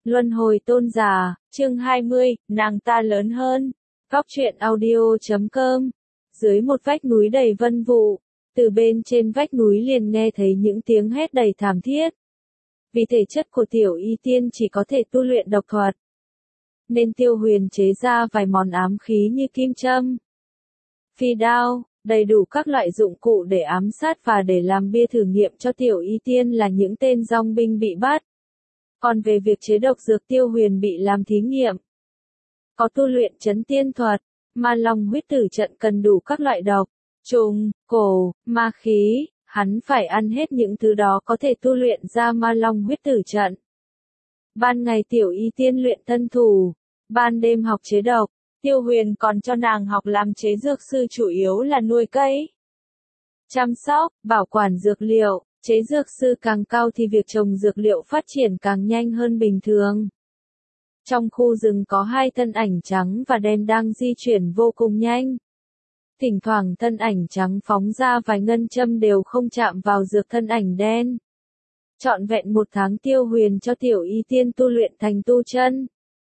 Luân hồi tôn giả, chương 20, nàng ta lớn hơn. Góc truyện audio.com. Dưới một vách núi đầy vân vụ, từ bên trên vách núi liền nghe thấy những tiếng hét đầy thảm thiết. Vì thể chất của tiểu y tiên chỉ có thể tu luyện độc thuật, nên Tiêu Huyền chế ra vài món ám khí như kim châm, phi đao, đầy đủ các loại dụng cụ để ám sát và để làm bia thử nghiệm cho tiểu y tiên là những tên dong binh bị bắt. Còn về việc chế độc dược, Tiêu Huyền bị làm thí nghiệm. Có tu luyện trấn tiên thuật, ma long huyết tử trận cần đủ các loại độc, trùng, cổ, ma khí, hắn phải ăn hết những thứ đó có thể tu luyện ra ma long huyết tử trận. Ban ngày tiểu y tiên luyện thân thủ, ban đêm học chế độc. Tiêu Huyền còn cho nàng học làm chế dược sư, chủ yếu là nuôi cây, chăm sóc, bảo quản dược liệu. Chế dược sư càng cao thì việc trồng dược liệu phát triển càng nhanh hơn bình thường. Trong khu rừng có hai thân ảnh trắng và đen đang di chuyển vô cùng nhanh. Thỉnh thoảng thân ảnh trắng phóng ra vài ngân châm đều không chạm vào dược thân ảnh đen. Trọn vẹn 1 tháng Tiêu Huyền cho tiểu y tiên tu luyện thành tu chân.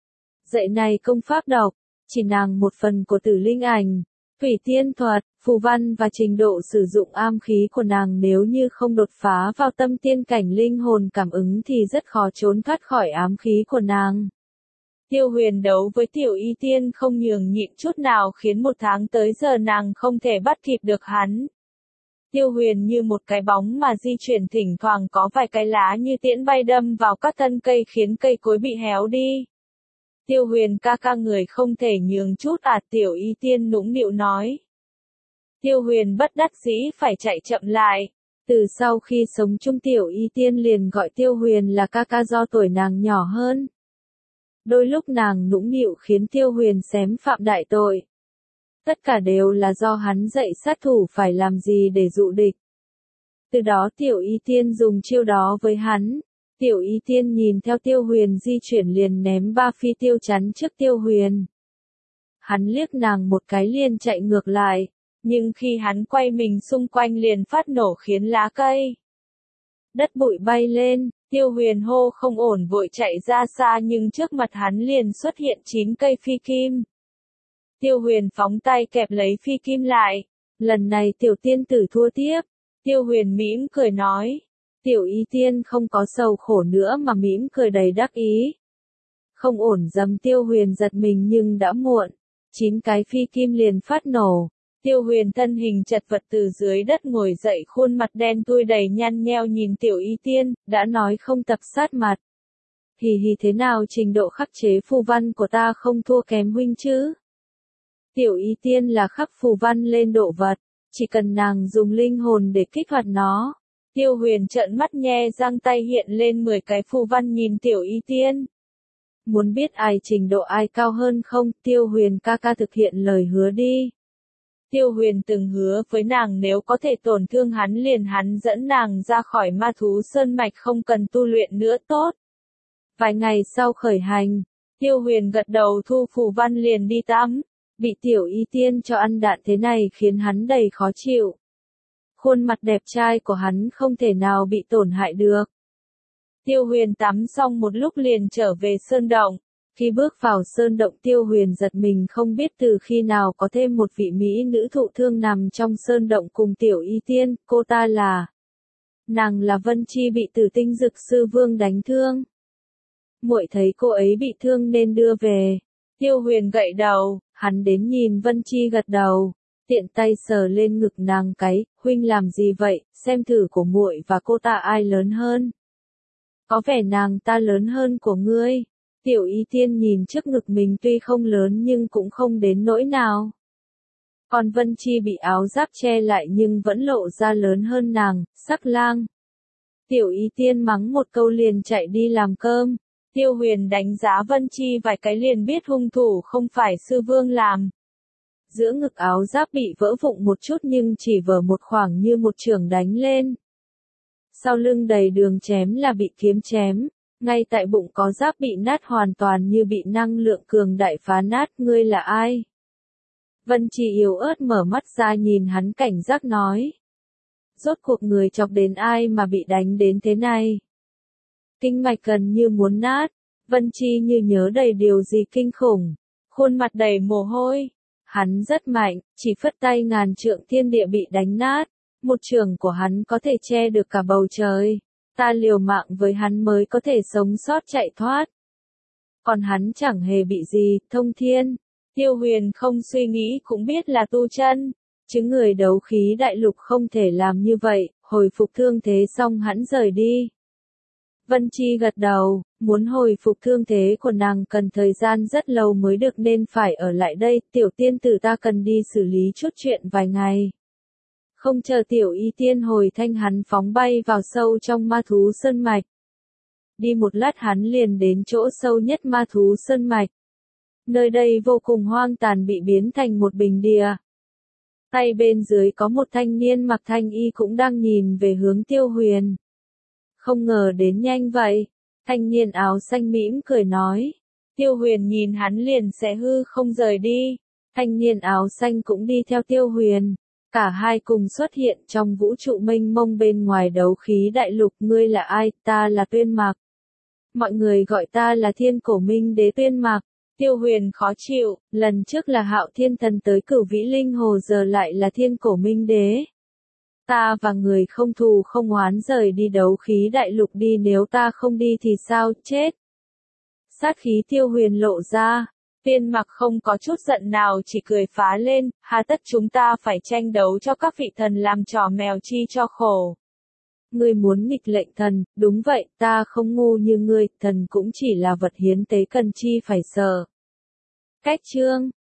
Dạy này công pháp độc, chỉ nàng một phần của Tử Linh Ảnh, Thủy Tiên thuật, phù văn và trình độ sử dụng am khí của nàng nếu như không đột phá vào tâm tiên cảnh linh hồn cảm ứng thì rất khó trốn thoát khỏi ám khí của nàng. Tiêu Huyền đấu với tiểu y tiên không nhường nhịn chút nào khiến 1 tháng tới giờ nàng không thể bắt kịp được hắn. Tiêu Huyền như một cái bóng mà di chuyển, thỉnh thoảng có vài cái lá như tiễn bay đâm vào các thân cây khiến cây cối bị héo đi. Tiêu Huyền ca ca người không thể nhường chút tiểu y tiên nũng nịu nói. Tiêu Huyền bất đắc dĩ phải chạy chậm lại. Từ sau khi sống chung tiểu y tiên liền gọi Tiêu Huyền là ca ca do tuổi nàng nhỏ hơn. Đôi lúc nàng nũng nịu khiến Tiêu Huyền xém phạm đại tội. Tất cả đều là do hắn dạy sát thủ phải làm gì để dụ địch. Từ đó tiểu y tiên dùng chiêu đó với hắn. Tiểu y tiên nhìn theo Tiêu Huyền di chuyển liền ném 3 phi tiêu chắn trước Tiêu Huyền. Hắn liếc nàng một cái liền chạy ngược lại, nhưng khi hắn quay mình xung quanh liền phát nổ khiến lá cây, đất bụi bay lên. Tiêu Huyền hô không ổn vội chạy ra xa, nhưng trước mặt hắn liền xuất hiện 9 cây phi kim. Tiêu Huyền phóng tay kẹp lấy phi kim lại. Lần này tiểu tiên tử thua tiếp. Tiêu Huyền mỉm cười nói. Tiểu y tiên không có sầu khổ nữa mà mỉm cười đầy đắc ý. Không ổn dầm Tiêu Huyền giật mình nhưng đã muộn. 9 cái phi kim liền phát nổ. Tiêu Huyền thân hình chật vật từ dưới đất ngồi dậy, khuôn mặt đen thui đầy nhăn nheo nhìn tiểu y tiên, đã nói không tập sát mặt. Hì hì, thế nào trình độ khắc chế phù văn của ta không thua kém huynh chứ? Tiểu y tiên là khắc phù văn lên độ vật, chỉ cần nàng dùng linh hồn để kích hoạt nó. Tiêu Huyền trợn mắt nhe răng, tay hiện lên 10 cái phù văn nhìn tiểu y tiên. Muốn biết ai trình độ ai cao hơn không? Tiêu Huyền ca ca thực hiện lời hứa đi. Tiêu Huyền từng hứa với nàng nếu có thể tổn thương hắn liền hắn dẫn nàng ra khỏi ma thú sơn mạch không cần tu luyện nữa tốt. Vài ngày sau khởi hành, Tiêu Huyền gật đầu thu phù văn liền đi tắm. Bị tiểu y tiên cho ăn đạn thế này khiến hắn đầy khó chịu. Khuôn mặt đẹp trai của hắn không thể nào bị tổn hại được. Tiêu Huyền tắm xong một lúc liền trở về sơn động. Khi bước vào sơn động Tiêu Huyền giật mình không biết từ khi nào có thêm một vị mỹ nữ thụ thương nằm trong sơn động cùng tiểu y tiên. Cô ta là... Nàng là Vân Chi bị Tử Tinh Dực Sư Vương đánh thương. Muội thấy cô ấy bị thương nên đưa về. Tiêu Huyền gậy đầu, hắn đến nhìn Vân Chi gật đầu. Tiện tay sờ lên ngực nàng cái, huynh làm gì vậy, xem thử của muội và cô ta ai lớn hơn. Có vẻ nàng ta lớn hơn của ngươi. Tiểu y tiên nhìn trước ngực mình tuy không lớn nhưng cũng không đến nỗi nào. Còn Vân Chi bị áo giáp che lại nhưng vẫn lộ ra lớn hơn nàng, sắc lang. Tiểu y tiên mắng một câu liền chạy đi làm cơm. Tiêu Huyền đánh giá Vân Chi vài cái liền biết hung thủ không phải sư vương làm. Giữa ngực áo giáp bị vỡ vụn một chút nhưng chỉ vỡ một khoảng như một chưởng đánh lên. Sau lưng đầy đường chém là bị kiếm chém. Ngay tại bụng có giáp bị nát hoàn toàn như bị năng lượng cường đại phá nát. Ngươi là ai? Vân Chi yếu ớt mở mắt ra nhìn hắn cảnh giác nói. Rốt cuộc người chọc đến ai mà bị đánh đến thế này? Kinh mạch gần như muốn nát. Vân Chi như nhớ đầy điều gì kinh khủng, khuôn mặt đầy mồ hôi. Hắn rất mạnh, chỉ phất tay ngàn trượng thiên địa bị đánh nát. Một trường của hắn có thể che được cả bầu trời. Ta liều mạng với hắn mới có thể sống sót chạy thoát. Còn hắn chẳng hề bị gì, thông thiên. Tiêu Huyền không suy nghĩ cũng biết là tu chân. Chứng người đấu khí đại lục không thể làm như vậy, hồi phục thương thế xong hắn rời đi. Vân Chi gật đầu, muốn hồi phục thương thế của nàng cần thời gian rất lâu mới được nên phải ở lại đây, tiểu tiên tử ta cần đi xử lý chút chuyện vài ngày. Không chờ tiểu y tiên hồi thanh hắn phóng bay vào sâu trong ma thú sơn mạch. Đi một lát hắn liền đến chỗ sâu nhất ma thú sơn mạch. Nơi đây vô cùng hoang tàn bị biến thành một bình địa. Tay bên dưới có một thanh niên mặc thanh y cũng đang nhìn về hướng Tiêu Huyền. Không ngờ đến nhanh vậy. Thanh niên áo xanh mỉm cười nói. Tiêu Huyền nhìn hắn liền sẽ hư không rời đi. Thanh niên áo xanh cũng đi theo Tiêu Huyền. Cả hai cùng xuất hiện trong vũ trụ mênh mông bên ngoài đấu khí đại lục. Ngươi là ai? Ta là Tuyên Mạc. Mọi người gọi ta là Thiên Cổ Minh Đế Tuyên Mạc. Tiêu Huyền khó chịu, lần trước là Hạo Thiên Thần tới Cửu Vĩ Linh Hồ giờ lại là Thiên Cổ Minh Đế. Ta và người không thù không oán rời đi đấu khí đại lục đi, nếu ta không đi thì sao, chết. Sát khí Tiêu Huyền lộ ra, Tuyên Mạc không có chút giận nào chỉ cười phá lên, hà tất chúng ta phải tranh đấu cho các vị thần làm trò mèo chi cho khổ. Ngươi muốn nghịch lệnh thần, đúng vậy, ta không ngu như ngươi, thần cũng chỉ là vật hiến tế cần chi phải sợ. Cách chương